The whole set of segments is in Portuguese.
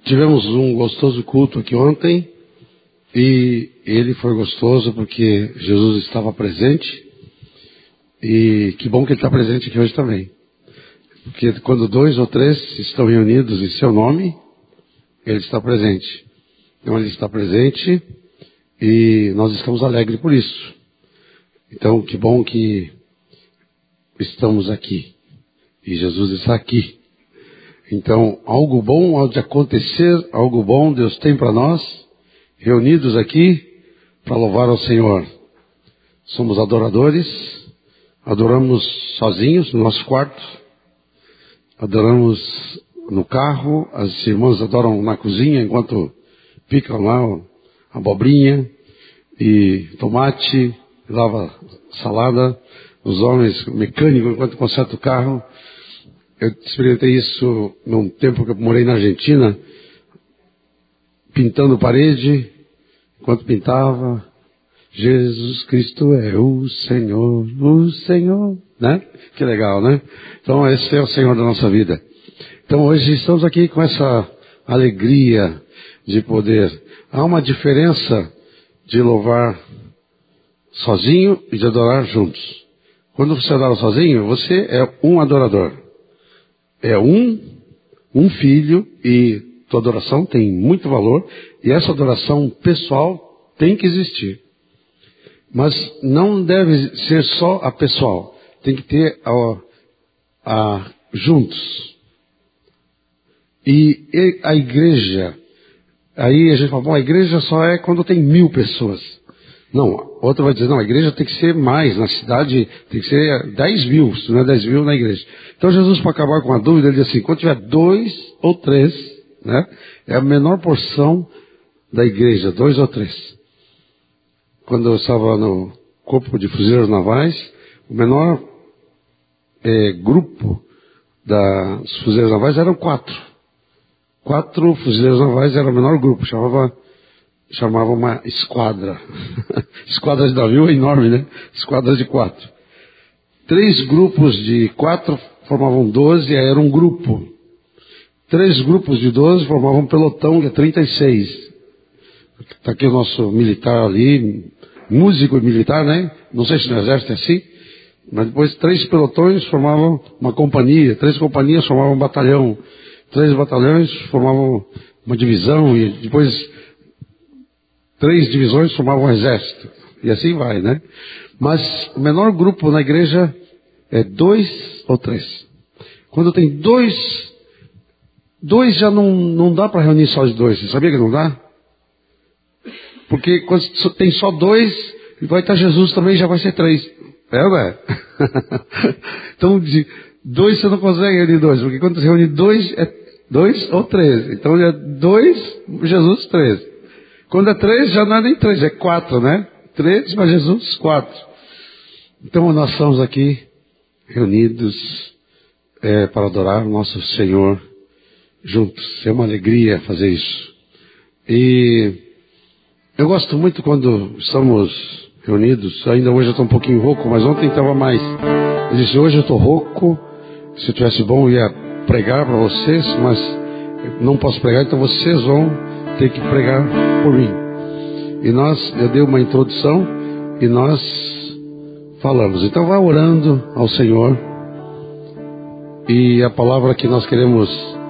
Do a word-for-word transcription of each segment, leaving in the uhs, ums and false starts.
Tivemos um gostoso culto aqui ontem, e ele foi gostoso porque Jesus estava presente, e que bom que ele está presente aqui hoje também. Porque quando dois ou três estão reunidos em seu nome, ele está presente. Então ele está presente e nós estamos alegres por isso. Então que bom que estamos aqui e Jesus está aqui. Então algo bom há de acontecer, algo bom Deus tem para nós, reunidos aqui para louvar ao Senhor. Somos adoradores, adoramos sozinhos no nosso quarto, adoramos no carro, as irmãs adoram na cozinha enquanto picam lá a abobrinha e tomate, lava salada, os homens mecânicos enquanto consertam o carro. Eu experimentei isso num tempo que eu morei na Argentina, pintando parede, enquanto pintava, Jesus Cristo é o Senhor, o Senhor, né? Que legal, né? Então esse é o Senhor da nossa vida. Então hoje estamos aqui com essa alegria de poder. Há uma diferença de louvar sozinho e de adorar juntos. Quando você adora sozinho, você é um adorador. É um, um filho, e tua adoração tem muito valor, e essa adoração pessoal tem que existir. Mas não deve ser só a pessoal, tem que ter a, a juntos. E, e a igreja, aí a gente fala, bom, a igreja só é quando tem mil pessoas. Não, outro vai dizer, não, a igreja tem que ser mais, na cidade tem que ser dez mil, se não é dez mil na igreja. Então Jesus, para acabar com a dúvida, ele diz assim, quando tiver dois ou três, né, é a menor porção da igreja, dois ou três. Quando eu estava no Corpo de Fuzileiros Navais, o menor é, grupo das fuzileiros navais eram quatro. Quatro fuzileiros navais era o menor grupo, chamava... chamava uma esquadra. Esquadra de navio é enorme, né? Esquadra de quatro. Três grupos de quatro formavam doze, aí era um grupo. Três grupos de doze formavam um pelotão, que é trinta e seis. Está aqui o nosso militar ali, músico e militar, né? Não sei se no exército é assim, mas depois três pelotões formavam uma companhia, três companhias formavam um batalhão, três batalhões formavam uma divisão, e depois três divisões formavam um exército. E assim vai, né? Mas o menor grupo na igreja é dois ou três. Quando tem dois, dois já não, não dá para reunir só de dois. Você sabia que não dá? Porque quando tem só dois, vai estar Jesus também, já vai ser três. É, não é? Então, de dois você não consegue reunir dois. Porque quando você reúne dois, é dois ou três. Então, é dois, Jesus, três. Quando é três, já não é nem três, é quatro, né? Três, mas Jesus, quatro. Então nós estamos aqui reunidos é, para adorar o nosso Senhor juntos. É uma alegria fazer isso. E eu gosto muito quando estamos reunidos. Ainda hoje eu estou um pouquinho rouco, mas ontem estava mais. Eu disse, hoje eu estou rouco. Se eu tivesse bom, eu ia pregar para vocês, mas não posso pregar, então vocês vão ter que pregar por mim. E nós, eu dei uma introdução e nós falamos. Então vá orando ao Senhor. E a palavra que nós queremos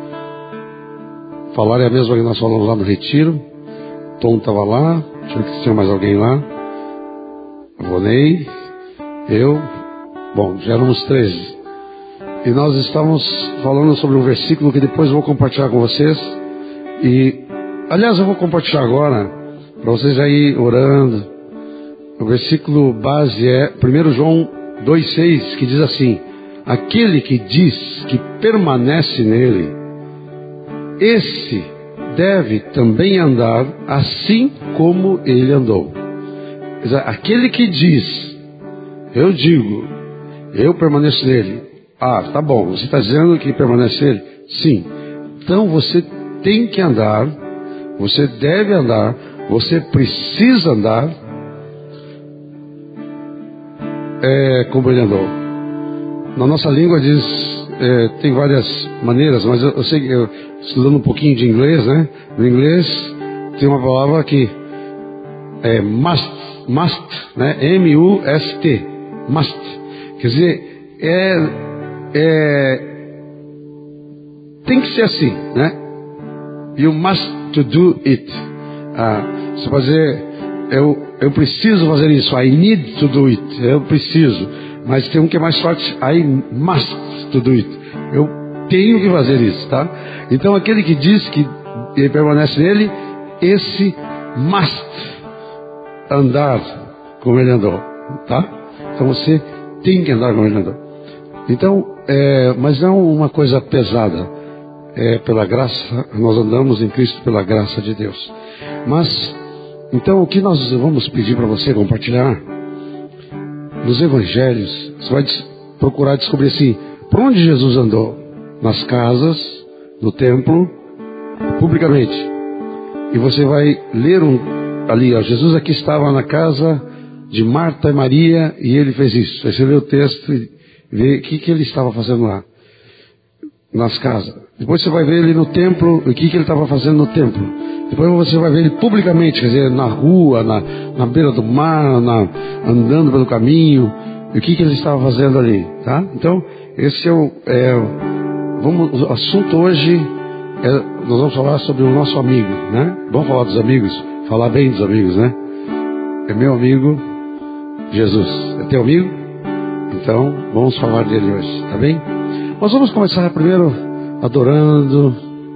falar é a mesma que nós falamos lá no retiro. Tom estava lá, deixa eu ver se tinha mais alguém lá. Ronei, eu, bom, já éramos treze. E nós estamos falando sobre um versículo que depois eu vou compartilhar com vocês. E aliás, eu vou compartilhar agora, para vocês já ir orando. O versículo base é primeiro João dois, seis, que diz assim, aquele que diz que permanece nele, esse deve também andar assim como ele andou. Aquele que diz, eu digo, eu permaneço nele. Ah, tá bom, você está dizendo que permanece nele? Sim. Então você tem que andar, você deve andar, você precisa andar é, como ele andou. Na nossa língua diz é, tem várias maneiras, mas eu, eu sei que eu, estudando um pouquinho de inglês, né? No inglês tem uma palavra que é must, must, né? M U S T, must. Quer dizer, é, é, tem que ser assim, né? You must to do it. Ah, você pode dizer, eu, eu preciso fazer isso. I need to do it. Eu preciso. Mas tem um que é mais forte. I must to do it. Eu tenho que fazer isso, tá? Então aquele que diz que ele permanece nele, esse must andar como ele andou, tá? Então você tem que andar como ele andou. Então, é, mas não uma coisa pesada. É, pela graça, nós andamos em Cristo pela graça de Deus. Mas, então o que nós vamos pedir para você compartilhar nos evangelhos, você vai procurar descobrir assim, por onde Jesus andou? Nas casas, no templo, publicamente. E você vai ler um, ali, ó, Jesus aqui estava na casa de Marta e Maria e ele fez isso. Aí você lê o texto e vê o que, que ele estava fazendo lá, nas casas. Depois você vai ver ele no templo, o que, que ele estava fazendo no templo. Depois você vai ver ele publicamente, quer dizer, na rua, na, na beira do mar, na, andando pelo caminho, e o que, que ele estava fazendo ali, tá? Então, esse é o, é, vamos, o assunto hoje, é, nós vamos falar sobre o nosso amigo, né? Vamos falar dos amigos, falar bem dos amigos, né? É meu amigo, Jesus. É teu amigo? Então, vamos falar dele hoje, tá bem? Nós vamos começar primeiro adorando,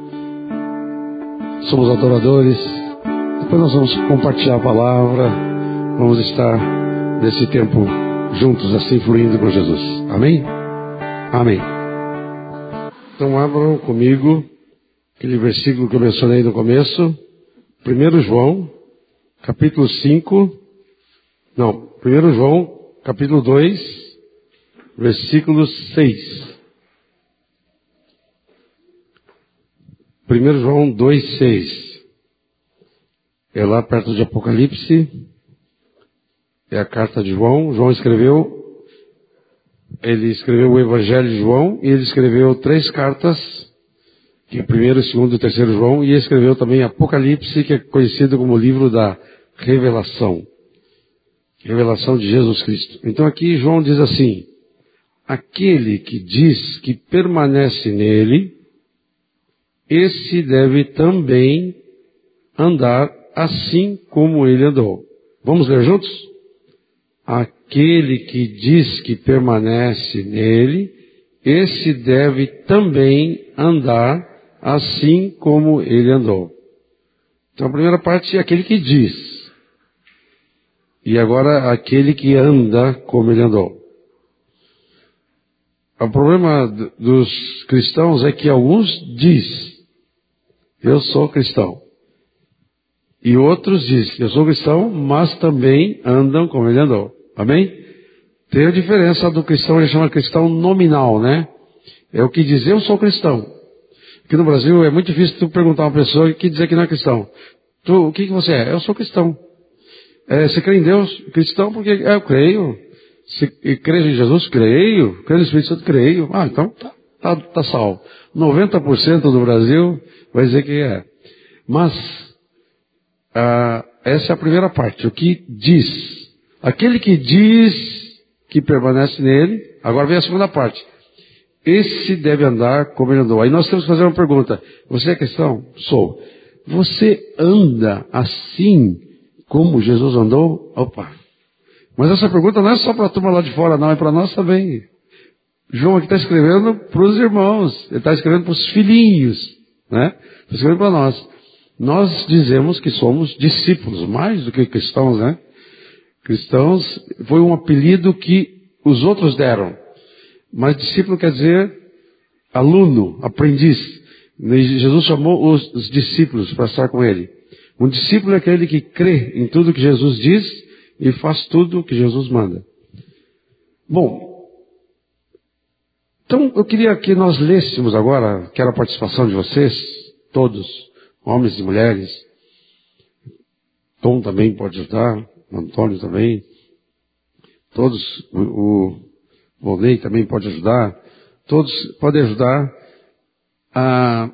somos adoradores, depois nós vamos compartilhar a palavra, vamos estar nesse tempo juntos, assim, fluindo com Jesus. Amém? Amém. Então abram comigo aquele versículo que eu mencionei no começo, primeiro João, capítulo cinco, não, primeiro João, capítulo dois, versículo seis. primeiro João dois, seis. É lá perto de Apocalipse. É a carta de João. João escreveu, ele escreveu o Evangelho de João e ele escreveu três cartas, que é primeiro, segundo e terceiro João, e ele escreveu também Apocalipse, que é conhecido como o livro da Revelação. Revelação de Jesus Cristo. Então aqui João diz assim, aquele que diz que permanece nele, esse deve também andar assim como ele andou. Vamos ler juntos? Aquele que diz que permanece nele, esse deve também andar assim como ele andou. Então a primeira parte é aquele que diz. E agora aquele que anda como ele andou. O problema dos cristãos é que alguns dizem, eu sou cristão. E outros dizem, eu sou cristão, mas também andam como ele andou. Amém? Tem a diferença do cristão, ele chama cristão nominal, né? É o que diz, eu sou cristão. Aqui no Brasil é muito difícil tu perguntar a uma pessoa que dizer que não é cristão. Tu, o que, que você é? Eu sou cristão. É, você crê em Deus? Cristão porque é, eu creio. Se crê em Jesus? Creio. Crê no Espírito Santo? Creio. Ah, então tá, tá, tá salvo. noventa por cento do Brasil vai dizer que é. Mas, ah, essa é a primeira parte. O que diz. Aquele que diz que permanece nele. Agora vem a segunda parte. Esse deve andar como ele andou. Aí nós temos que fazer uma pergunta. Você é cristão? Sou. Você anda assim como Jesus andou? Opa. Mas essa pergunta não é só para a turma lá de fora, não. É para nós também. João aqui está escrevendo para os irmãos. Ele está escrevendo para os filhinhos. Né? Está escrevendo para nós. Nós dizemos que somos discípulos, mais do que cristãos, né? Cristãos foi um apelido que os outros deram. Mas discípulo quer dizer aluno, aprendiz. Jesus chamou os, os discípulos para estar com ele. Um discípulo é aquele que crê em tudo que Jesus diz e faz tudo o que Jesus manda. Bom, então eu queria que nós lêssemos agora, quero a participação de vocês, todos, homens e mulheres. Tom também pode ajudar, Antônio também. Todos, o, o Volney também pode ajudar. todos podem ajudar a...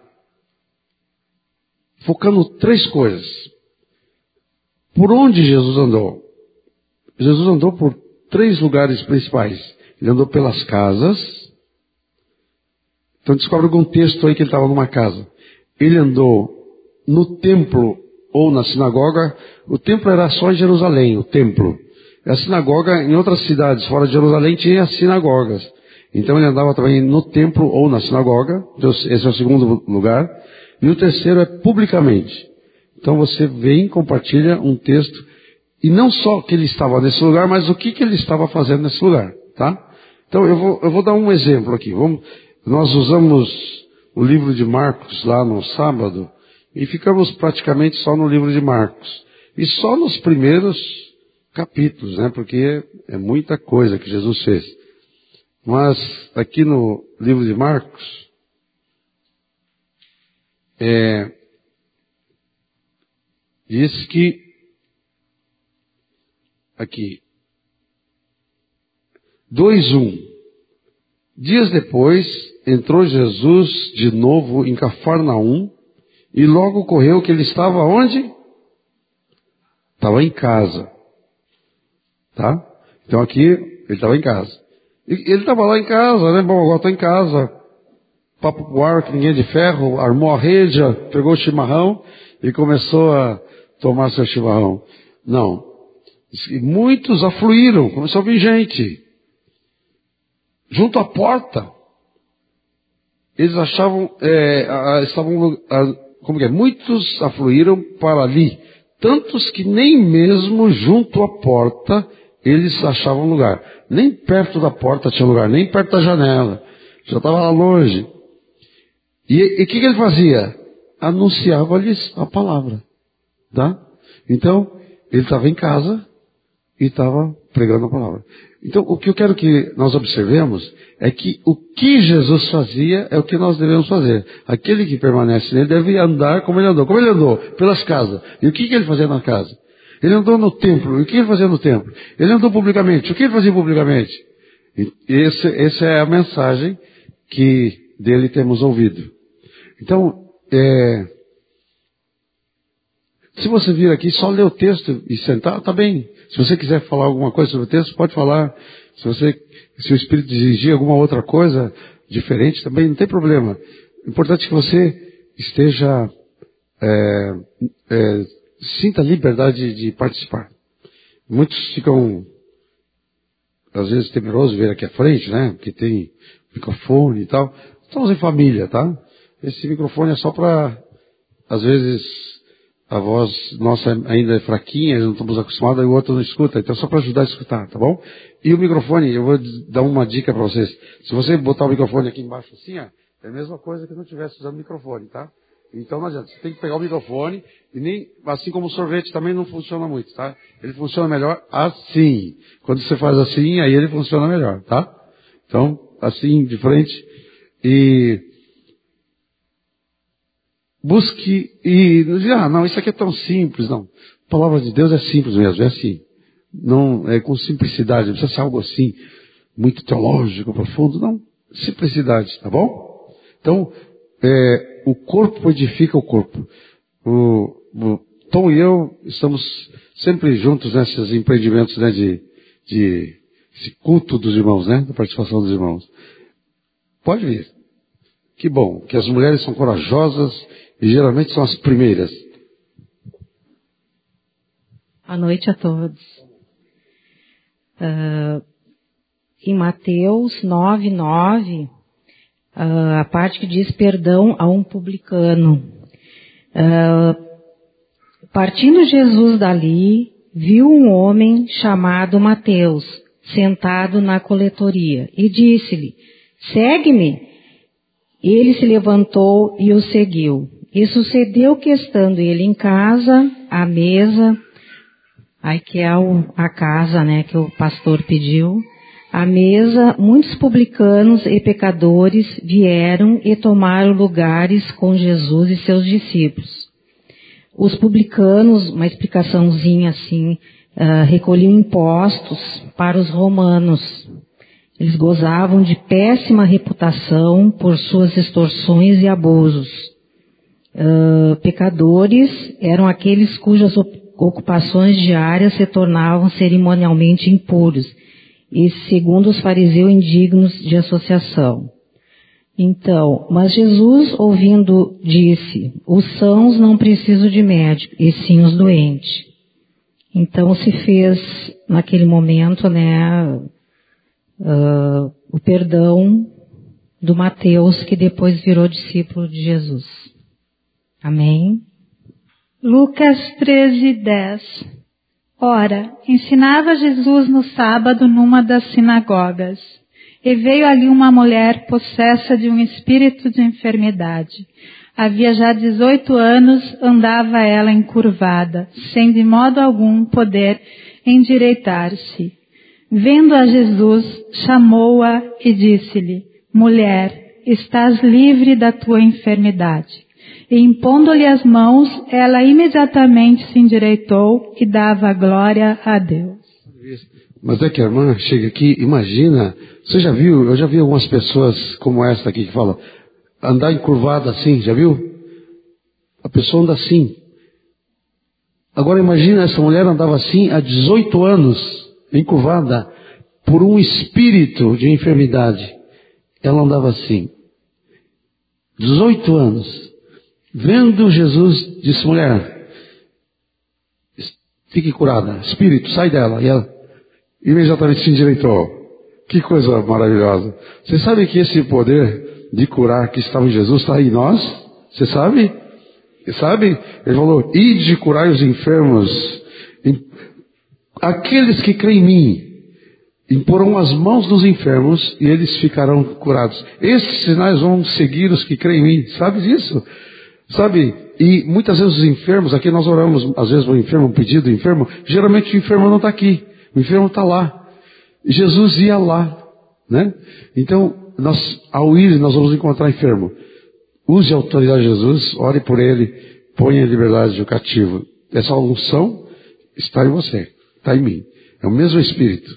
Focando três coisas. Por onde Jesus andou? Jesus andou por três lugares principais. Ele andou pelas casas. Então descobre algum texto aí que ele estava numa casa. Ele andou no templo ou na sinagoga. O templo era só em Jerusalém, o templo. A sinagoga, em outras cidades fora de Jerusalém, tinha sinagogas. Então ele andava também no templo ou na sinagoga. Esse é o segundo lugar. E o terceiro é publicamente. Então você vem, compartilha um texto, e não só que ele estava nesse lugar, mas o que, que ele estava fazendo nesse lugar, tá? Então eu vou, eu vou dar um exemplo aqui. Vamos, nós usamos o livro de Marcos lá no sábado, e ficamos praticamente só no livro de Marcos. E só nos primeiros capítulos, né? Porque é muita coisa que Jesus fez. Mas aqui no livro de Marcos, é... diz que, aqui, dois um, dias depois, entrou Jesus de novo em Cafarnaum, e logo ocorreu que ele estava onde? Estava em casa. Tá? Então aqui, ele estava em casa. E ele estava lá em casa, né? Bom, agora estou em casa. Papo pro ar, que ninguém é de ferro, armou a rede, pegou o chimarrão e começou a tomar seu chimarrão. Não. E muitos afluíram, começou a vir gente. Junto à porta, eles achavam, é, estavam, como que é? Muitos afluíram para ali. Tantos que nem mesmo junto à porta eles achavam lugar. Nem perto da porta tinha lugar, nem perto da janela. Já estava lá longe. E o que, que ele fazia? Anunciava-lhes a palavra. Tá? Então, ele estava em casa e estava pregando a palavra. Então, o que eu quero que nós observemos é que o que Jesus fazia é o que nós devemos fazer. Aquele que permanece nele deve andar como ele andou. Como ele andou? Pelas casas. E o que, que ele fazia na casa? Ele andou no templo. E o que ele fazia no templo? Ele andou publicamente. O que ele fazia publicamente? E esse, essa é a mensagem que dele temos ouvido. Então, é, se você vir aqui, só ler o texto e sentar, tá bem. Se você quiser falar alguma coisa sobre o texto, pode falar. Se você, se o Espírito exigir alguma outra coisa diferente, também não tem problema. O importante é que você esteja, é, é, sinta a liberdade de, de participar. Muitos ficam, às vezes, temerosos de vir aqui à frente, né? Porque tem microfone e tal. Estamos em família, tá? Esse microfone é só para, às vezes, a voz nossa ainda é fraquinha, não estamos acostumados, e o outro não escuta. Então é só para ajudar a escutar, tá bom? E o microfone, eu vou dar uma dica para vocês. Se você botar o microfone aqui embaixo assim, ó, é a mesma coisa que não estivesse usando microfone, tá? Então não adianta, você tem que pegar o microfone, e nem, assim como o sorvete também não funciona muito, tá? Ele funciona melhor assim. Quando você faz assim, aí ele funciona melhor, tá? Então, assim, de frente, e busque, e não diga, ah, não, isso aqui é tão simples, não. A palavra de Deus é simples mesmo, é assim. Não, é com simplicidade, não precisa ser algo assim, muito teológico, profundo, não. Simplicidade, tá bom? Então, é, o corpo edifica o corpo. O, o Tom e eu estamos sempre juntos nesses empreendimentos, né, de, de esse culto dos irmãos, né, da participação dos irmãos. Pode vir. Que bom, que as mulheres são corajosas e geralmente são as primeiras. Boa noite a todos. Uh, em Mateus nove, nove, uh, a parte que diz perdão a um publicano. Uh, partindo Jesus dali, viu um homem chamado Mateus, sentado na coletoria, e disse-lhe, segue-me. Ele se levantou e o seguiu. E sucedeu que, estando ele em casa, à mesa, aí que é a casa, né, que o pastor pediu, à mesa, muitos publicanos e pecadores vieram e tomaram lugares com Jesus e seus discípulos. Os publicanos, uma explicaçãozinha assim, uh, recolhiam impostos para os romanos. Eles gozavam de péssima reputação por suas extorsões e abusos. Uh, pecadores eram aqueles cujas ocupações diárias se tornavam cerimonialmente impuros, e segundo os fariseus indignos de associação. Então, mas Jesus, ouvindo, disse, os sãos não precisam de médico, e sim os doentes. Então se fez, naquele momento, né, uh, o perdão do Mateus, que depois virou discípulo de Jesus. Amém? Lucas treze, dez. Ora, ensinava Jesus no sábado numa das sinagogas. E veio ali uma mulher possessa de um espírito de enfermidade. Havia já dezoito anos, andava ela encurvada, sem de modo algum poder endireitar-se. Vendo a Jesus, chamou-a e disse-lhe, mulher, estás livre da tua enfermidade. E impondo-lhe as mãos, ela imediatamente se endireitou e dava glória a Deus. Mas é que a irmã chega aqui, imagina, você já viu, eu já vi algumas pessoas como essa aqui que fala, andar encurvada assim, já viu? A pessoa anda assim. Agora imagina, essa mulher andava assim há dezoito anos, encurvada, por um espírito de enfermidade. Ela andava assim. dezoito anos. Vendo Jesus, disse, mulher, fique curada, espírito, sai dela. E ela imediatamente se endireitou. Que coisa maravilhosa. Você sabe que esse poder de curar que estava em Jesus está em nós? Você sabe? Você sabe? Ele falou, ide curai os enfermos. Aqueles que creem em mim, imporão as mãos dos enfermos e eles ficarão curados. Esses sinais vão seguir os que creem em mim. Sabe disso? Sabe, e muitas vezes os enfermos, aqui nós oramos, às vezes o enfermo, um pedido do enfermo, geralmente o enfermo não está aqui, o enfermo está lá. Jesus ia lá, né? Então, nós, ao ir, nós vamos encontrar enfermo. Use a autoridade de Jesus, ore por ele, ponha em liberdade o cativo. Essa unção está em você, está em mim. É o mesmo Espírito.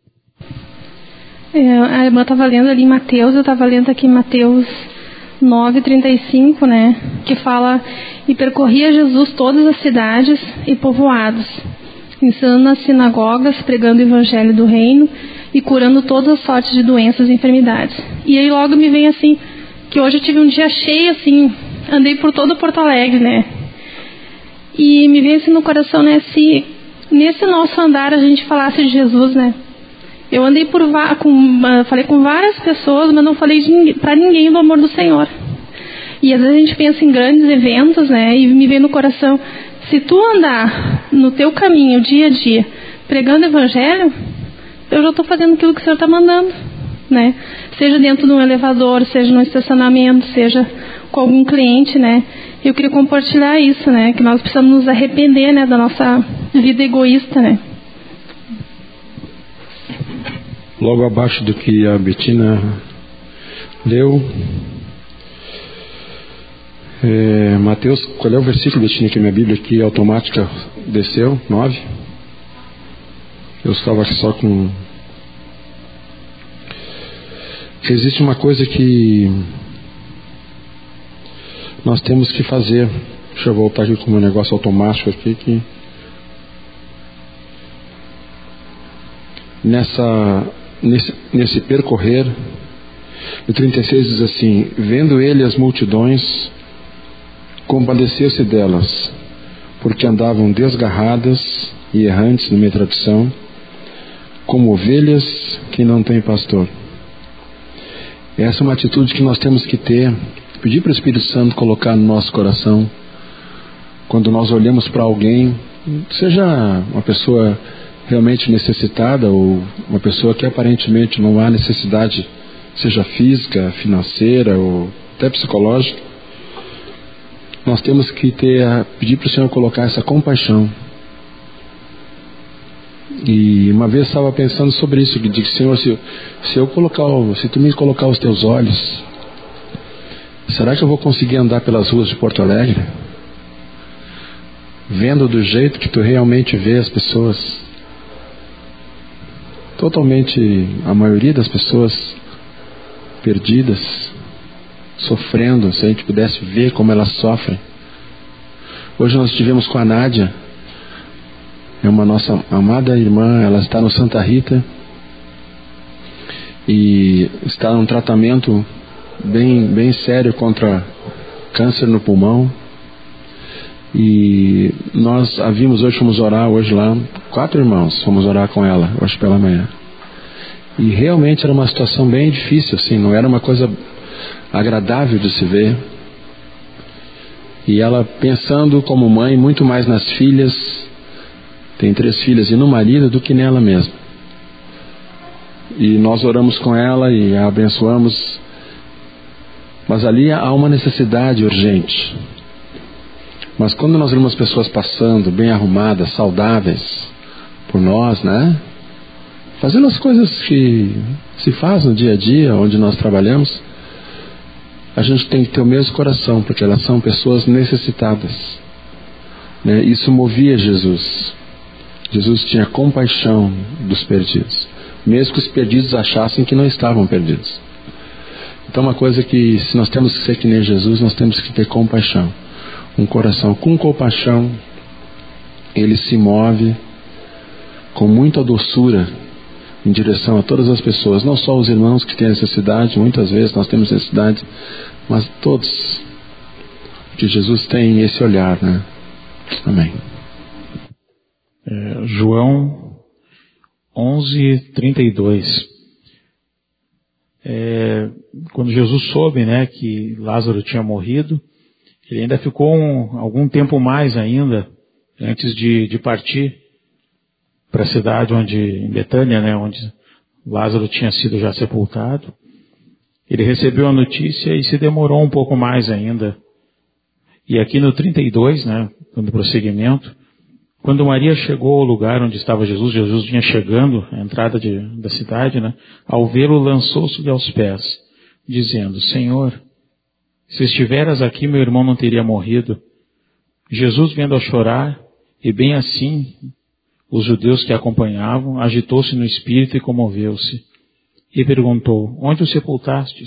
É, a irmã estava lendo ali em Mateus, eu estava lendo aqui em Mateus nove, trinta e cinco, né, que fala, e percorria Jesus todas as cidades e povoados, ensinando nas sinagogas, pregando o evangelho do reino e curando todas as sortes de doenças e enfermidades. E aí logo me vem assim, que hoje eu tive um dia cheio assim, andei por todo Porto Alegre, né, e me vem assim no coração, né, se nesse nosso andar a gente falasse de Jesus, né. Eu andei por com, falei com várias pessoas, mas não falei para ninguém do amor do Senhor. E às vezes a gente pensa em grandes eventos, né? E me vem no coração, se tu andar no teu caminho, dia a dia, pregando o evangelho, eu já estou fazendo aquilo que o Senhor está mandando, né? Seja dentro de um elevador, seja no estacionamento, seja com algum cliente, né? Eu queria compartilhar isso, né? Que nós precisamos nos arrepender, né? Da nossa vida egoísta, né? Logo abaixo do que a Betina leu, é, Mateus, qual é o versículo, Betina, que minha Bíblia aqui automática desceu? nove? Eu estava aqui só com... Existe uma coisa que nós temos que fazer. Deixa eu voltar aqui com o meu negócio automático aqui, que... Nessa... Nesse, nesse percorrer, o trinta e seis diz assim, vendo ele as multidões, compadeceu-se delas, porque andavam desgarradas e errantes, na minha tradução, como ovelhas que não têm pastor. Essa é uma atitude que nós temos que ter, pedir para o Espírito Santo colocar no nosso coração, quando nós olhamos para alguém, seja uma pessoa realmente necessitada ou uma pessoa que aparentemente não há necessidade, seja física, financeira ou até psicológica, nós temos que ter a, pedir para o Senhor colocar essa compaixão. E uma vez estava pensando sobre isso, que disse, Senhor, se, se eu colocar, se tu me colocar os teus olhos, será que eu vou conseguir andar pelas ruas de Porto Alegre, vendo do jeito que tu realmente vê as pessoas? totalmente, a maioria das pessoas perdidas, sofrendo, se a gente pudesse ver como elas sofrem. Hoje nós estivemos com a Nádia, é uma nossa amada irmã, ela está no Santa Rita e está num tratamento bem, bem sério contra câncer no pulmão. E nós a vimos hoje, fomos orar hoje lá, quatro irmãos, fomos orar com ela hoje pela manhã. E realmente era uma situação bem difícil, assim, não era uma coisa agradável de se ver. E ela pensando como mãe muito mais nas filhas, tem três filhas, e no marido do que nela mesma. E nós oramos com ela e a abençoamos. Mas ali há uma necessidade urgente. Mas quando nós vemos pessoas passando, bem arrumadas, saudáveis, por nós, né? Fazendo as coisas que se faz no dia a dia, onde nós trabalhamos, a gente tem que ter o mesmo coração, porque elas são pessoas necessitadas, né? Isso movia Jesus. Jesus tinha compaixão dos perdidos, mesmo que os perdidos achassem que não estavam perdidos. Então uma coisa que, se nós temos que ser que nem Jesus, nós temos que ter compaixão. Um coração com compaixão, ele se move com muita doçura em direção a todas as pessoas, não só os irmãos que têm necessidade, muitas vezes nós temos necessidade, mas todos, que Jesus tem esse olhar, né? Amém. É, João onze, trinta e dois. É, quando Jesus soube, né, que Lázaro tinha morrido, ele ainda ficou um, algum tempo mais ainda, antes de, de partir para a cidade onde, em Betânia, né, onde Lázaro tinha sido já sepultado. Ele recebeu a notícia e se demorou um pouco mais ainda. E aqui no trinta e dois, né, no prosseguimento, quando Maria chegou ao lugar onde estava Jesus, Jesus vinha chegando, à entrada de, da cidade, né, ao vê-lo lançou-se-lhe aos pés, dizendo: Senhor, se estiveras aqui, meu irmão não teria morrido. Jesus, vendo-a chorar, e bem assim os judeus que a acompanhavam, agitou-se no espírito e comoveu-se. E perguntou: onde o sepultastes?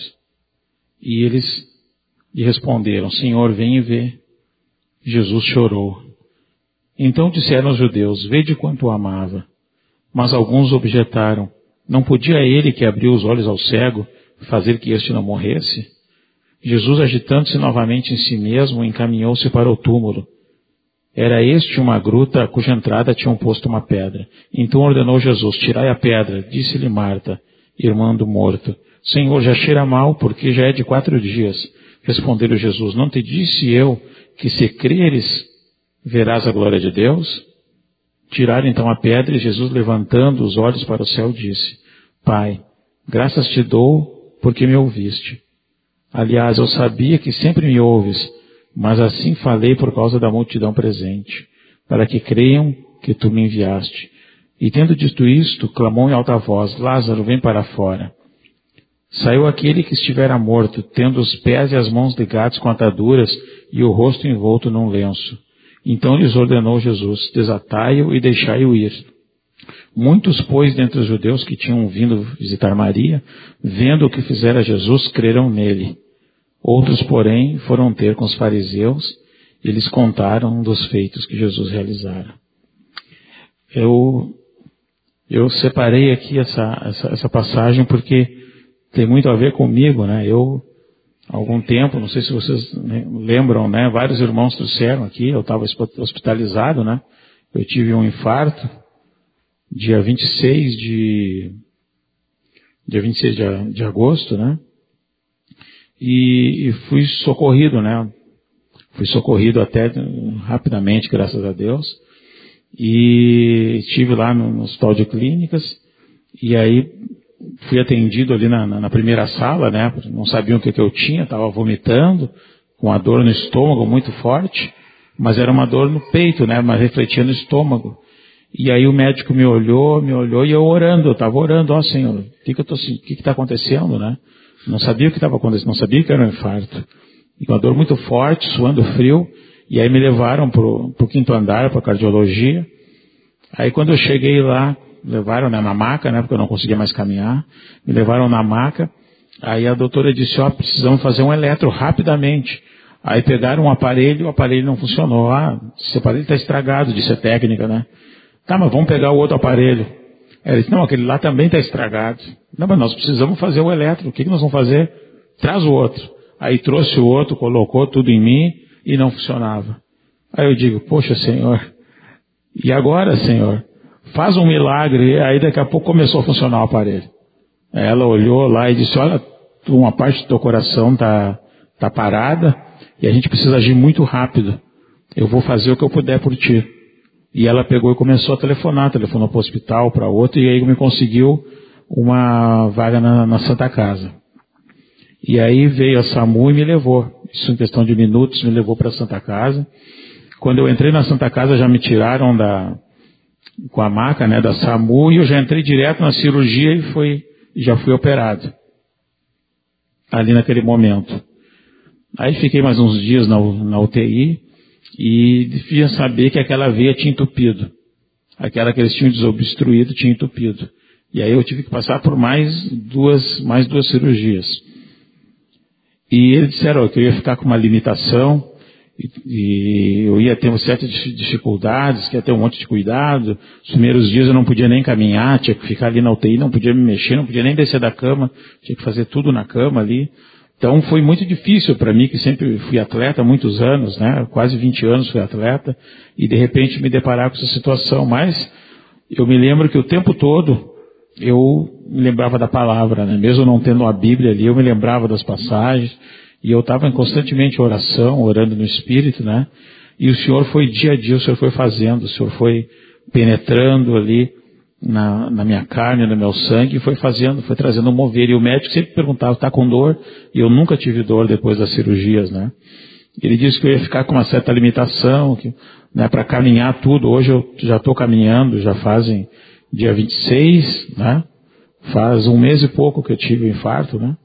E eles lhe responderam: Senhor, vem e vê. Jesus chorou. Então disseram os judeus: vede quanto o amava. Mas alguns objetaram: não podia ele, que abriu os olhos ao cego, fazer que este não morresse? Jesus, agitando-se novamente em si mesmo, encaminhou-se para o túmulo. Era este uma gruta cuja entrada tinham posto uma pedra. Então ordenou Jesus: tirai a pedra. Disse-lhe Marta, irmã do morto: Senhor, já cheira mal, porque já é de quatro dias. Respondeu-lhe Jesus: não te disse eu que, se creres, verás a glória de Deus? Tiraram então a pedra, e Jesus, levantando os olhos para o céu, disse: Pai, graças te dou porque me ouviste. Aliás, eu sabia que sempre me ouves, mas assim falei por causa da multidão presente, para que creiam que tu me enviaste. E tendo dito isto, clamou em alta voz: Lázaro, vem para fora. Saiu aquele que estivera morto, tendo os pés e as mãos ligados com ataduras e o rosto envolto num lenço. Então lhes ordenou Jesus: desatai-o e deixai-o ir. Muitos, pois, dentre os judeus que tinham vindo visitar Maria, vendo o que fizera Jesus, creram nele. Outros, porém, foram ter com os fariseus e lhes contaram dos feitos que Jesus realizara. Eu, eu separei aqui essa, essa, essa passagem porque tem muito a ver comigo, né? Eu, há algum tempo, não sei se vocês lembram, né? Vários irmãos trouxeram aqui, eu estava hospitalizado, né? Eu tive um infarto, dia vinte e seis de, dia vinte e seis de, de agosto, né? E, e fui socorrido, né? Fui socorrido até rapidamente, graças a Deus. E estive lá no, no hospital de clínicas, e aí fui atendido ali na, na, na primeira sala, né? Não sabiam o que, que eu tinha, estava vomitando, com a dor no estômago muito forte, mas era uma dor no peito, né? Mas refletia no estômago. E aí o médico me olhou, me olhou, e eu orando, eu estava orando: ó Senhor, o que que eu tô, o que que está acontecendo, né? Não sabia o que estava acontecendo, não sabia que era um infarto. E uma dor muito forte, suando frio, e aí me levaram para o quinto andar, para a cardiologia. Aí quando eu cheguei lá, levaram né, na maca, né, porque eu não conseguia mais caminhar, me levaram na maca, aí a doutora disse, ó, precisamos fazer um eletro rapidamente. Aí pegaram um aparelho, o aparelho não funcionou. Ah, esse aparelho está estragado, disse a técnica, né? Tá, mas vamos pegar o outro aparelho. Ela disse, não, aquele lá também está estragado. Não, mas nós precisamos fazer o eletro, o que, que nós vamos fazer? Traz o outro. Aí trouxe o outro, colocou tudo em mim e não funcionava. Aí eu digo, poxa, Senhor, e agora, Senhor? Faz um milagre. Aí daqui a pouco começou a funcionar o aparelho. Aí ela olhou lá e disse, olha, uma parte do teu coração está tá parada e a gente precisa agir muito rápido. Eu vou fazer o que eu puder por ti. E ela pegou e começou a telefonar, telefonou para o hospital, para outro, e aí me conseguiu uma vaga na, na Santa Casa. E aí veio a SAMU e me levou. Isso em questão de minutos me levou para a Santa Casa. Quando eu entrei na Santa Casa já me tiraram da, com a maca, né, da SAMU, e eu já entrei direto na cirurgia e foi, já fui operado. Ali naquele momento. Aí fiquei mais uns dias na, na U T I e devia saber que aquela veia tinha entupido. Aquela que eles tinham desobstruído tinha entupido. E aí eu tive que passar por mais duas, mais duas cirurgias. E eles disseram que eu ia ficar com uma limitação e, e eu ia ter certas dificuldades, que ia ter um monte de cuidado. Os primeiros dias eu não podia nem caminhar, tinha que ficar ali na U T I, não podia me mexer, não podia nem descer da cama, tinha que fazer tudo na cama ali. Então foi muito difícil para mim, que sempre fui atleta há muitos anos, né? Quase vinte anos fui atleta, e de repente me deparar com essa situação. Mas eu me lembro que o tempo todo eu me lembrava da palavra, né? Mesmo não tendo a Bíblia ali, eu me lembrava das passagens, e eu estava constantemente em oração, orando no Espírito, né? E o Senhor foi dia a dia, o Senhor foi fazendo, o Senhor foi penetrando ali Na, na minha carne, no meu sangue, e foi fazendo, foi trazendo um mover. E o médico sempre perguntava, está com dor? E eu nunca tive dor depois das cirurgias, né? Ele disse que eu ia ficar com uma certa limitação, que, né, para caminhar tudo. Hoje eu já estou caminhando, já fazem dia vinte e seis, né? Faz um mês e pouco que eu tive o infarto, né?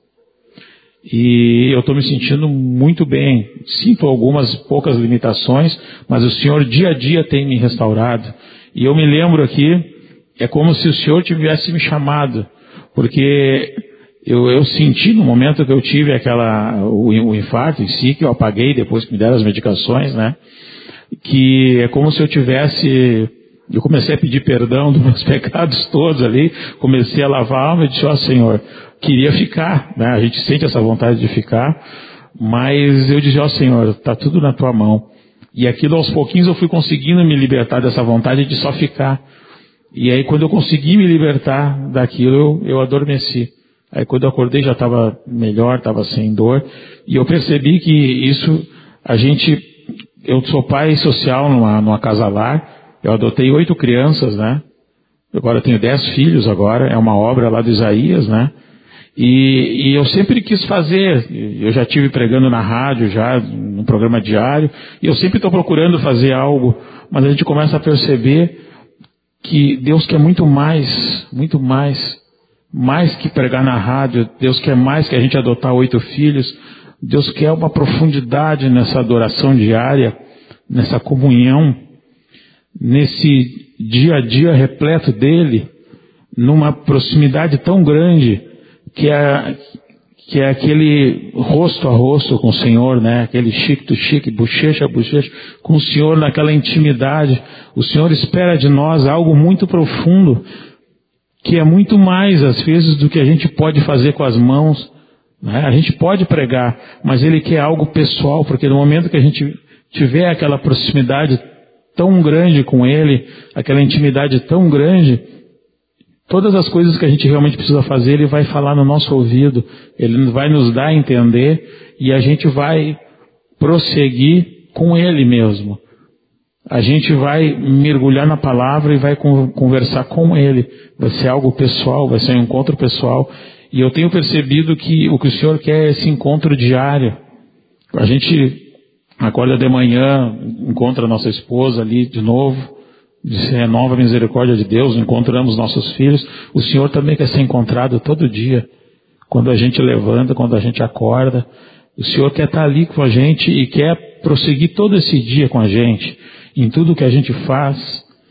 E eu estou me sentindo muito bem. Sinto algumas poucas limitações, mas o Senhor dia a dia tem me restaurado. E eu me lembro aqui, é como se o Senhor tivesse me chamado, porque eu, eu senti no momento que eu tive aquela, o, o infarto em si, que eu apaguei depois que me deram as medicações, né? Que é como se eu tivesse, eu comecei a pedir perdão dos meus pecados todos ali, comecei a lavar a alma e disse, ó, Senhor, queria ficar, né? A gente sente essa vontade de ficar, mas eu disse, ó, Senhor, está tudo na tua mão. E aquilo aos pouquinhos eu fui conseguindo me libertar dessa vontade de só ficar. E aí quando eu consegui me libertar daquilo, eu, eu adormeci. Aí quando eu acordei já estava melhor, estava sem dor. E eu percebi que isso, a gente, eu sou pai social numa, numa casa lar, eu adotei oito crianças, né? Agora eu tenho dez filhos agora, é uma obra lá do Isaías, né? E, e eu sempre quis fazer, eu já estive pregando na rádio, já no programa diário, e eu sempre estou procurando fazer algo, mas a gente começa a perceber que Deus quer muito mais, muito mais, mais que pregar na rádio. Deus quer mais que a gente adotar oito filhos. Deus quer uma profundidade nessa adoração diária, nessa comunhão, nesse dia a dia repleto dele, numa proximidade tão grande, que é, que é aquele rosto a rosto com o Senhor, né? Aquele chique to chique, bochecha a bochecha, com o Senhor naquela intimidade. O Senhor espera de nós algo muito profundo, que é muito mais, às vezes, do que a gente pode fazer com as mãos, né? A gente pode pregar, mas Ele quer algo pessoal, porque no momento que a gente tiver aquela proximidade tão grande com Ele, aquela intimidade tão grande, todas as coisas que a gente realmente precisa fazer, Ele vai falar no nosso ouvido, Ele vai nos dar a entender, e a gente vai prosseguir com Ele mesmo. A gente vai mergulhar na palavra e vai conversar com Ele. Vai ser algo pessoal, vai ser um encontro pessoal. E eu tenho percebido que o que o Senhor quer é esse encontro diário. A gente acorda de manhã, encontra a nossa esposa ali de novo, se renova a misericórdia de Deus, encontramos nossos filhos. O Senhor também quer ser encontrado todo dia. Quando a gente levanta, quando a gente acorda, o Senhor quer estar ali com a gente e quer prosseguir todo esse dia com a gente, em tudo que a gente faz,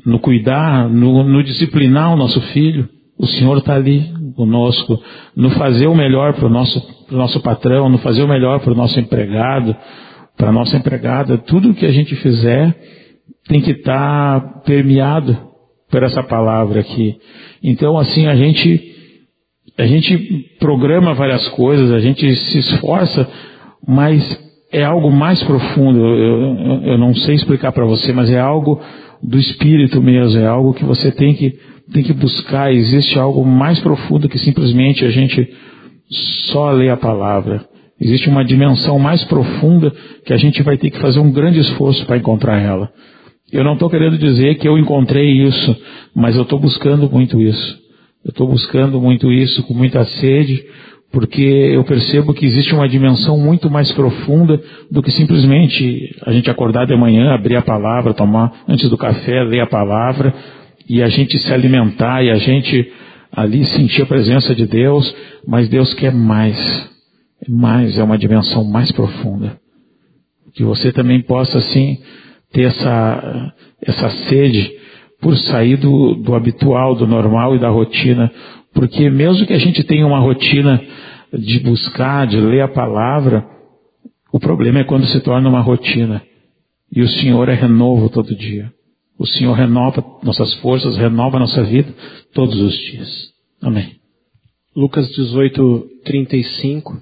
no cuidar, no, no disciplinar o nosso filho, o Senhor está ali conosco, no fazer o melhor para o nosso, pro nosso patrão, no fazer o melhor para o nosso empregado, para a nossa empregada. Tudo que a gente fizer tem que estar tá permeado por essa palavra aqui. Então, assim, a gente, a gente programa várias coisas, a gente se esforça, mas é algo mais profundo. Eu, eu, eu não sei explicar para você, mas é algo do Espírito mesmo, é algo que você tem que, tem que buscar. Existe algo mais profundo que simplesmente a gente só ler a palavra. Existe uma dimensão mais profunda que a gente vai ter que fazer um grande esforço para encontrar ela. Eu não estou querendo dizer que eu encontrei isso, mas eu estou buscando muito isso. Eu estou buscando muito isso, com muita sede, porque eu percebo que existe uma dimensão muito mais profunda do que simplesmente a gente acordar de manhã, abrir a palavra, tomar antes do café, ler a palavra, e a gente se alimentar, e a gente ali sentir a presença de Deus, mas Deus quer mais. Mais, é uma dimensão mais profunda. Que você também possa, assim, ter essa, essa sede por sair do, do habitual, do normal e da rotina. Porque mesmo que a gente tenha uma rotina de buscar, de ler a palavra, o problema é quando se torna uma rotina. E o Senhor é renovo todo dia. O Senhor renova nossas forças, renova nossa vida todos os dias. Amém. Lucas dezoito, trinta e cinco.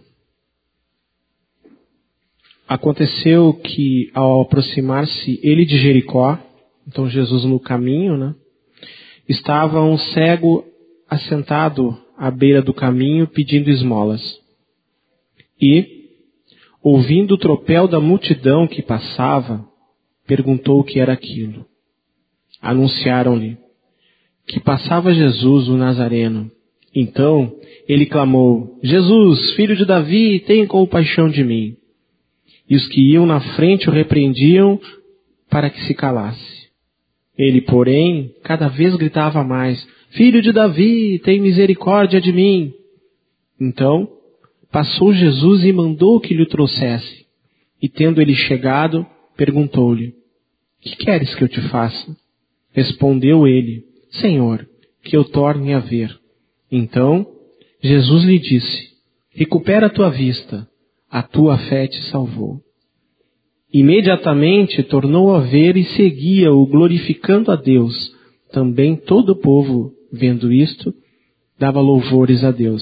Aconteceu que, ao aproximar-se ele de Jericó, então Jesus no caminho, né, estava um cego assentado à beira do caminho pedindo esmolas. E, ouvindo o tropel da multidão que passava, perguntou o que era aquilo. Anunciaram-lhe que passava Jesus o Nazareno. Então ele clamou: Jesus, filho de Davi, tenha compaixão de mim. E os que iam na frente o repreendiam para que se calasse. Ele, porém, cada vez gritava mais: Filho de Davi, tem misericórdia de mim. Então passou Jesus e mandou que lhe trouxesse. E tendo ele chegado, perguntou-lhe: Que queres que eu te faça? Respondeu ele: Senhor, que eu torne a ver. Então Jesus lhe disse: Recupera a tua vista. A tua fé te salvou. Imediatamente tornou a ver e seguia-o, glorificando a Deus. Também todo o povo, vendo isto, dava louvores a Deus.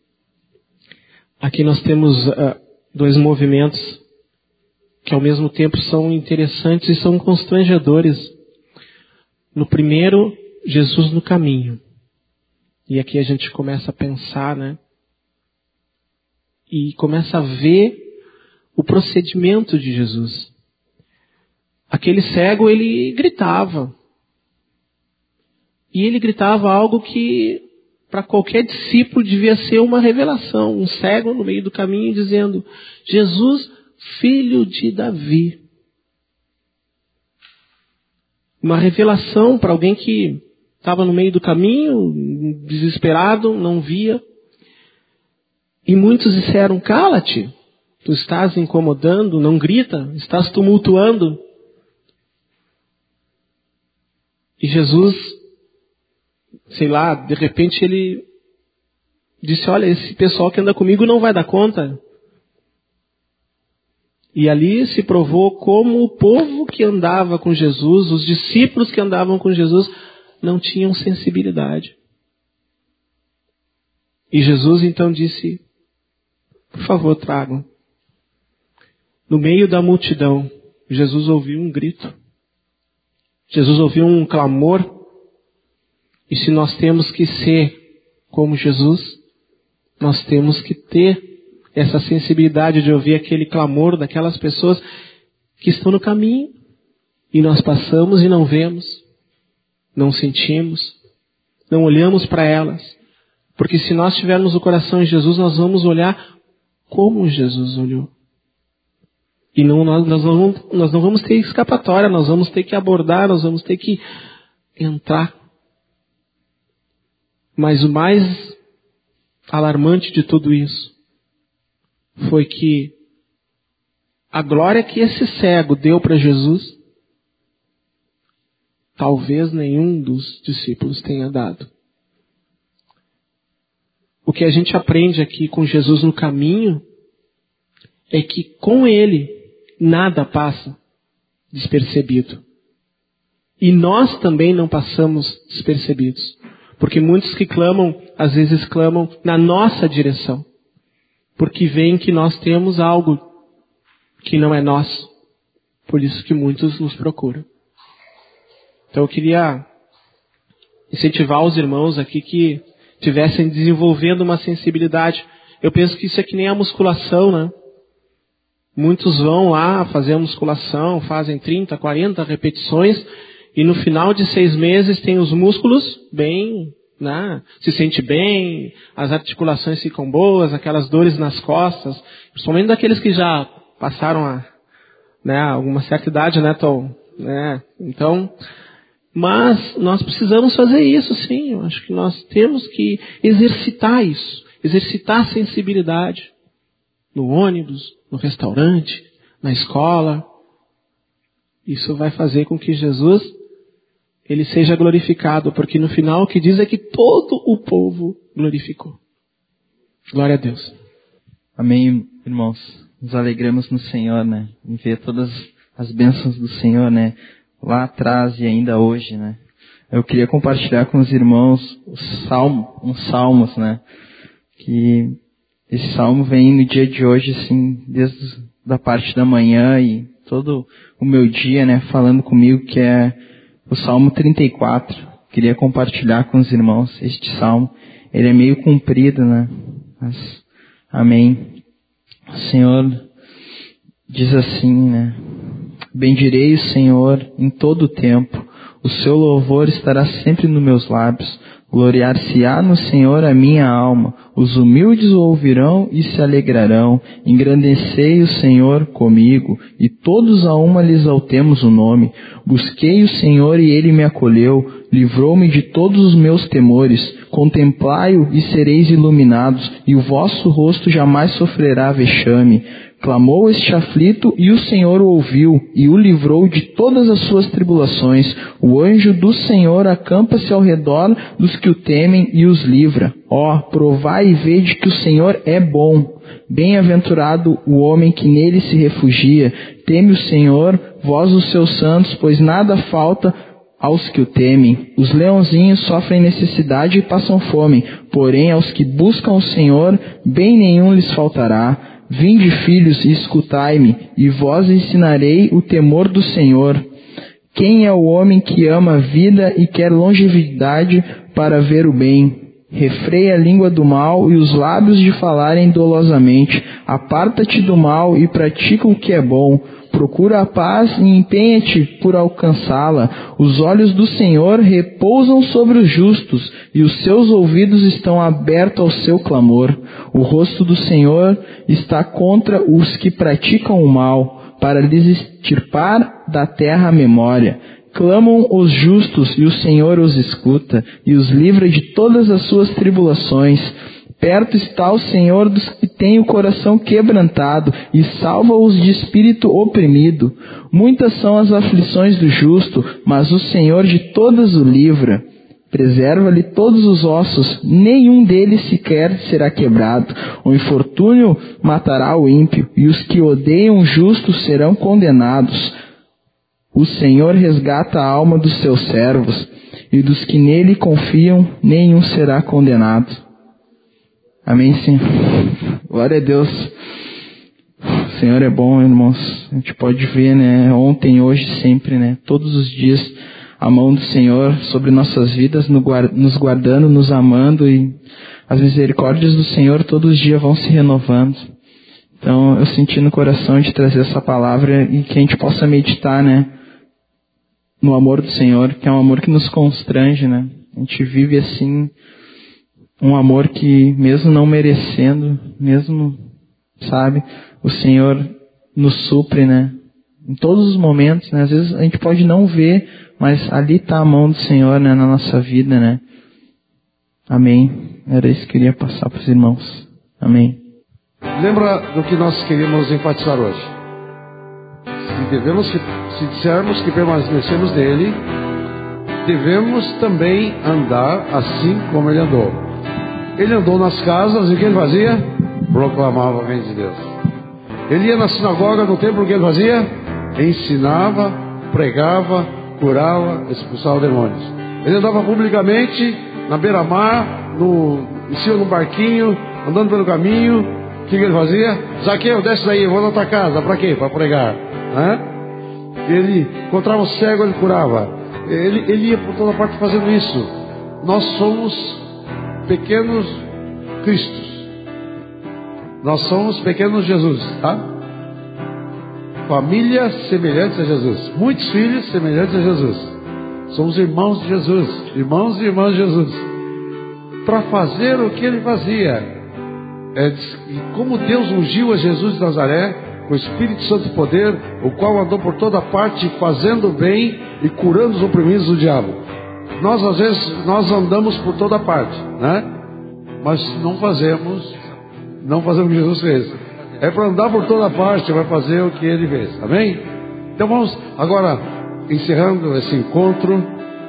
Aqui nós temos uh, dois movimentos que ao mesmo tempo são interessantes e são constrangedores. No primeiro, Jesus no caminho. E aqui a gente começa a pensar, né? E começa a ver o procedimento de Jesus. Aquele cego, ele gritava. E ele gritava algo que para qualquer discípulo devia ser uma revelação. Um cego no meio do caminho dizendo: Jesus, filho de Davi. Uma revelação para alguém que estava no meio do caminho, desesperado, não via. E muitos disseram: cala-te, tu estás incomodando, não grita, estás tumultuando. E Jesus, sei lá, de repente ele disse: olha, esse pessoal que anda comigo não vai dar conta. E ali se provou como o povo que andava com Jesus, os discípulos que andavam com Jesus, não tinham sensibilidade. E Jesus então disse: por favor, tragam. No meio da multidão, Jesus ouviu um grito. Jesus ouviu um clamor. E se nós temos que ser como Jesus, nós temos que ter essa sensibilidade de ouvir aquele clamor daquelas pessoas que estão no caminho. E nós passamos e não vemos, não sentimos, não olhamos para elas. Porque se nós tivermos o coração em Jesus, nós vamos olhar como Jesus olhou. E não, nós, nós, não vamos, nós não vamos ter escapatória, nós vamos ter que abordar, nós vamos ter que entrar. Mas o mais alarmante de tudo isso foi que a glória que esse cego deu para Jesus, talvez nenhum dos discípulos tenha dado. O que a gente aprende aqui com Jesus no caminho é que com Ele nada passa despercebido. E nós também não passamos despercebidos. Porque muitos que clamam, às vezes clamam na nossa direção. Porque veem que nós temos algo que não é nosso. Por isso que muitos nos procuram. Então eu queria incentivar os irmãos aqui que estivessem desenvolvendo uma sensibilidade. Eu penso que isso é que nem a musculação, né? Muitos vão lá fazer a musculação, fazem trinta, quarenta repetições e no final de seis meses tem os músculos bem, né? Se sente bem, as articulações ficam boas, aquelas dores nas costas, principalmente daqueles que já passaram a, né, alguma certa idade, né, Tom? Né? Então, mas nós precisamos fazer isso, sim. Eu acho que nós temos que exercitar isso, exercitar a sensibilidade no ônibus, no restaurante, na escola. Isso vai fazer com que Jesus ele seja glorificado, porque no final o que diz é que todo o povo glorificou. Glória a Deus. Amém, irmãos. Nos alegramos no Senhor, né? Em ver todas as bênçãos do Senhor, né? Lá atrás e ainda hoje, né? Eu queria compartilhar com os irmãos o salmo, uns salmos, né? Que esse salmo vem no dia de hoje, assim, desde a parte da manhã e todo o meu dia, né? Falando comigo, que é o Salmo trinta e quatro. Queria compartilhar com os irmãos este salmo. Ele é meio comprido, né? Mas, amém. O Senhor diz assim, né? Bendirei o Senhor em todo o tempo. O seu louvor estará sempre nos meus lábios. Gloriar-se-á no Senhor a minha alma. Os humildes o ouvirão e se alegrarão. Engrandecei o Senhor comigo, e todos a uma lhe exaltemos o nome. Busquei o Senhor e ele me acolheu. Livrou-me de todos os meus temores. Contemplai-o e sereis iluminados, e o vosso rosto jamais sofrerá vexame. Clamou este aflito, e o Senhor o ouviu, e o livrou de todas as suas tribulações. O anjo do Senhor acampa-se ao redor dos que o temem e os livra. Ó, provai e vede que o Senhor é bom. Bem-aventurado o homem que nele se refugia. Teme o Senhor, vós os seus santos, pois nada falta aos que o temem. Os leãozinhos sofrem necessidade e passam fome, porém aos que buscam o Senhor, bem nenhum lhes faltará. Vinde, filhos, e escutai-me, e vós ensinarei o temor do Senhor. Quem é o homem que ama a vida e quer longevidade para ver o bem? Refreia a língua do mal e os lábios de falarem dolosamente. Aparta-te do mal e pratica o que é bom. Procura a paz e empenha-te por alcançá-la. Os olhos do Senhor repousam sobre os justos, e os seus ouvidos estão abertos ao seu clamor. O rosto do Senhor está contra os que praticam o mal, para lhes extirpar da terra a memória. Clamam os justos, e o Senhor os escuta, e os livra de todas as suas tribulações. Perto está o Senhor dos que têm o coração quebrantado, e salva-os de espírito oprimido. Muitas são as aflições do justo, mas o Senhor de todas o livra. Preserva-lhe todos os ossos, nenhum deles sequer será quebrado. O infortúnio matará o ímpio, e os que odeiam o justo serão condenados. O Senhor resgata a alma dos seus servos, e dos que nele confiam, nenhum será condenado. Amém, Senhor. Glória a Deus. O Senhor é bom, irmãos. A gente pode ver, né, ontem, hoje, sempre, né, todos os dias, a mão do Senhor sobre nossas vidas, nos guardando, nos amando, e as misericórdias do Senhor todos os dias vão se renovando. Então, eu senti no coração de trazer essa palavra e que a gente possa meditar, né, no amor do Senhor, que é um amor que nos constrange, né. A gente vive assim, um amor que, mesmo não merecendo, mesmo, sabe, o Senhor nos supre, né, em todos os momentos, né. Às vezes a gente pode não ver, mas ali está a mão do Senhor, né, na nossa vida, né. Amém. Era isso que eu queria passar para os irmãos. Amém. Lembra do que nós queríamos enfatizar hoje? Se, devemos, se dissermos que permanecemos nele, devemos também andar assim como ele andou. Ele andou nas casas e o que ele fazia? Proclamava o reino de Deus. Ele ia na sinagoga, no templo, o que ele fazia? Ensinava, pregava, curava, expulsava demônios. Ele andava publicamente na beira-mar, no, em cima de um barquinho, andando pelo caminho. O que ele fazia? Zaqueu, desce daí, eu vou na tua casa. Para quê? Para pregar. Hã? Ele encontrava o cego, ele curava. Ele, ele ia por toda parte fazendo isso. Nós somos pequenos Cristos. Nós somos pequenos Jesus, tá? Família semelhante a Jesus. Muitos filhos semelhantes a Jesus. Somos irmãos de Jesus. Irmãos e irmãs de Jesus. Para fazer o que ele fazia. É, e como Deus ungiu a Jesus de Nazaré com o Espírito Santo e poder, o qual andou por toda parte fazendo bem e curando os oprimidos do diabo. Nós às vezes nós andamos por toda parte, né? Mas não fazemos, não fazemos o que Jesus fez. É para andar por toda parte, vai fazer o que ele fez, amém? Então vamos agora encerrando esse encontro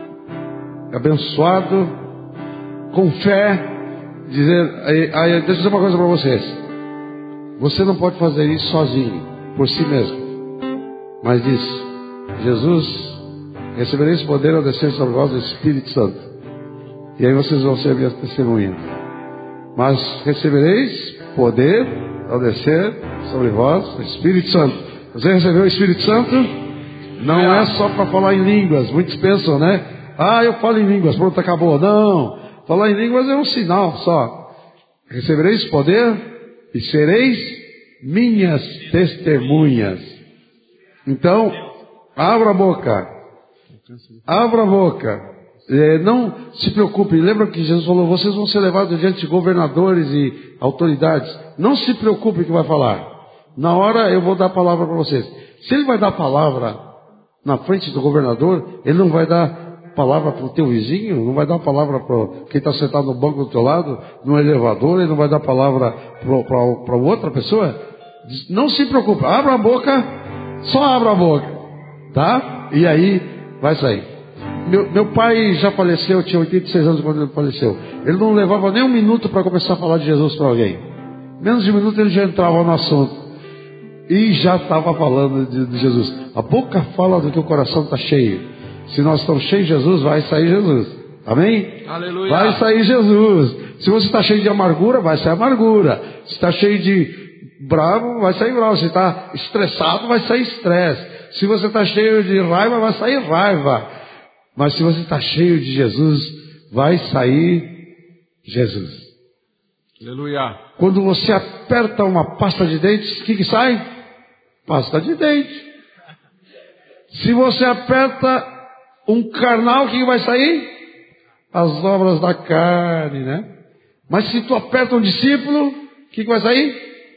abençoado com fé. Dizer, aí, aí, deixa eu dizer uma coisa para vocês. Você não pode fazer isso sozinho, por si mesmo. Mas diz, Jesus, recebereis poder ao descer sobre vós do Espírito Santo. E aí vocês vão ser minhas testemunhas. Mas recebereis poder ao descer sobre vós do Espírito Santo. Você recebeu o Espírito Santo? Não é só para falar em línguas. Muitos pensam, né? Ah, eu falo em línguas, pronto, acabou. Não. Falar em línguas é um sinal só. Recebereis poder e sereis minhas testemunhas. Então, abra a boca. Abra a boca. É, não se preocupe. Lembra que Jesus falou, vocês vão ser levados diante de governadores e autoridades. Não se preocupe que vai falar. Na hora eu vou dar a palavra para vocês. Se ele vai dar a palavra na frente do governador, ele não vai dar palavra para o teu vizinho, não vai dar palavra para quem está sentado no banco do teu lado, no elevador, ele não vai dar palavra para outra pessoa. Não se preocupe, abra a boca, só abra a boca, tá? E aí vai sair. Meu, meu pai já faleceu, tinha oitenta e seis anos quando ele faleceu. Ele não levava nem um minuto para começar a falar de Jesus para alguém. Menos de um minuto ele já entrava no assunto. E já estava falando de, de Jesus. A boca fala do que o coração está cheio. Se nós estamos cheios de Jesus, vai sair Jesus. Amém? Aleluia. Vai sair Jesus. Se você está cheio de amargura, vai sair amargura. Se está cheio de bravo, vai sair bravo. Se está estressado, vai sair estresse. Se você está cheio de raiva, vai sair raiva. Mas se você está cheio de Jesus, vai sair Jesus. Aleluia. Quando você aperta uma pasta de dentes, o que, que sai? Pasta de dente. Se você aperta um carnal, o que vai sair? As obras da carne, né? Mas se tu aperta um discípulo, o que vai sair?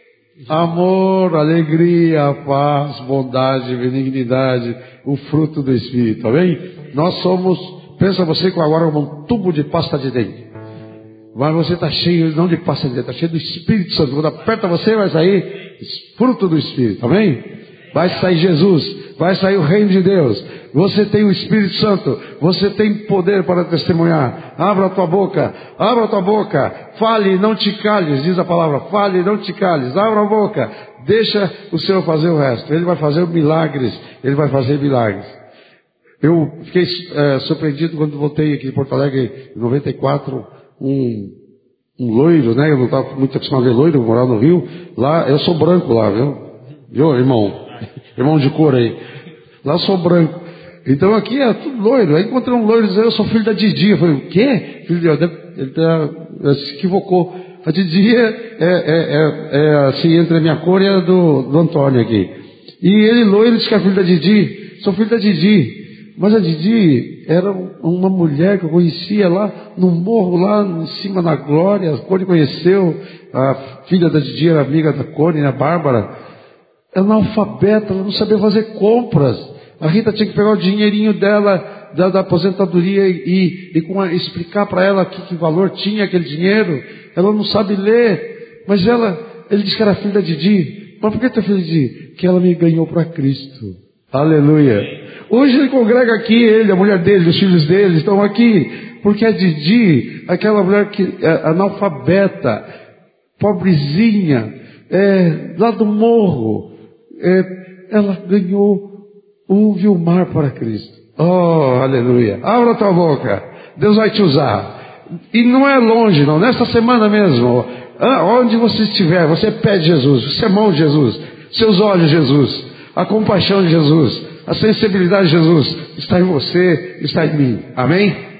Amor, alegria, paz, bondade, benignidade, o fruto do Espírito, amém? Nós somos, pensa você que agora é um tubo de pasta de dente. Mas você está cheio, não de pasta de dente, está cheio do Espírito Santo. Quando aperta você, vai sair fruto do Espírito, amém? Vai sair Jesus, vai sair o reino de Deus. Você tem o Espírito Santo, você tem poder para testemunhar. Abra a tua boca, abra a tua boca, fale, não te cales, diz a palavra, fale, não te cales, abra a boca, deixa o Senhor fazer o resto. Ele vai fazer milagres, Ele vai fazer milagres. Eu fiquei é, surpreendido quando voltei aqui em Porto Alegre em noventa e quatro, um, um loiro, né? Eu não estava muito acostumado a ver loiro, eu morava no Rio. Lá, eu sou branco lá, viu? Viu, irmão? Irmão de cor aí. Lá eu sou branco. Então aqui é tudo loiro. Aí encontrei um loiro dizendo, eu sou filho da Didi. Eu falei, o quê? Filho de... Ele tá... Ele se equivocou. A Didi é, é, é, é assim, entre a minha cor e a do, do Antônio aqui. E ele loiro disse que é filho da Didi. Sou filho da Didi. Mas a Didi era uma mulher que eu conhecia lá no morro, lá em cima na Glória. A Cone conheceu. A filha da Didi era amiga da Cone, a Bárbara. Ela é analfabeta, ela não sabia fazer compras. A Rita tinha que pegar o dinheirinho dela, da, da aposentadoria, e, e com a, explicar para ela que, que valor tinha aquele dinheiro. Ela não sabe ler. Mas ela, ele disse que era filha da Didi. Mas por que tu é filha de Didi? Que ela me ganhou para Cristo. Aleluia. Hoje ele congrega aqui, ele, a mulher dele, os filhos dele estão aqui, porque a Didi, aquela mulher que é analfabeta, pobrezinha, é, lá do morro, é, ela ganhou o Vilmar para Cristo. Oh, aleluia. Abra tua boca, Deus vai te usar. E não é longe não, nesta semana mesmo, onde você estiver, você pede Jesus, você é mão de Jesus, seus olhos Jesus, a compaixão de Jesus, a sensibilidade de Jesus está em você, está em mim. Amém?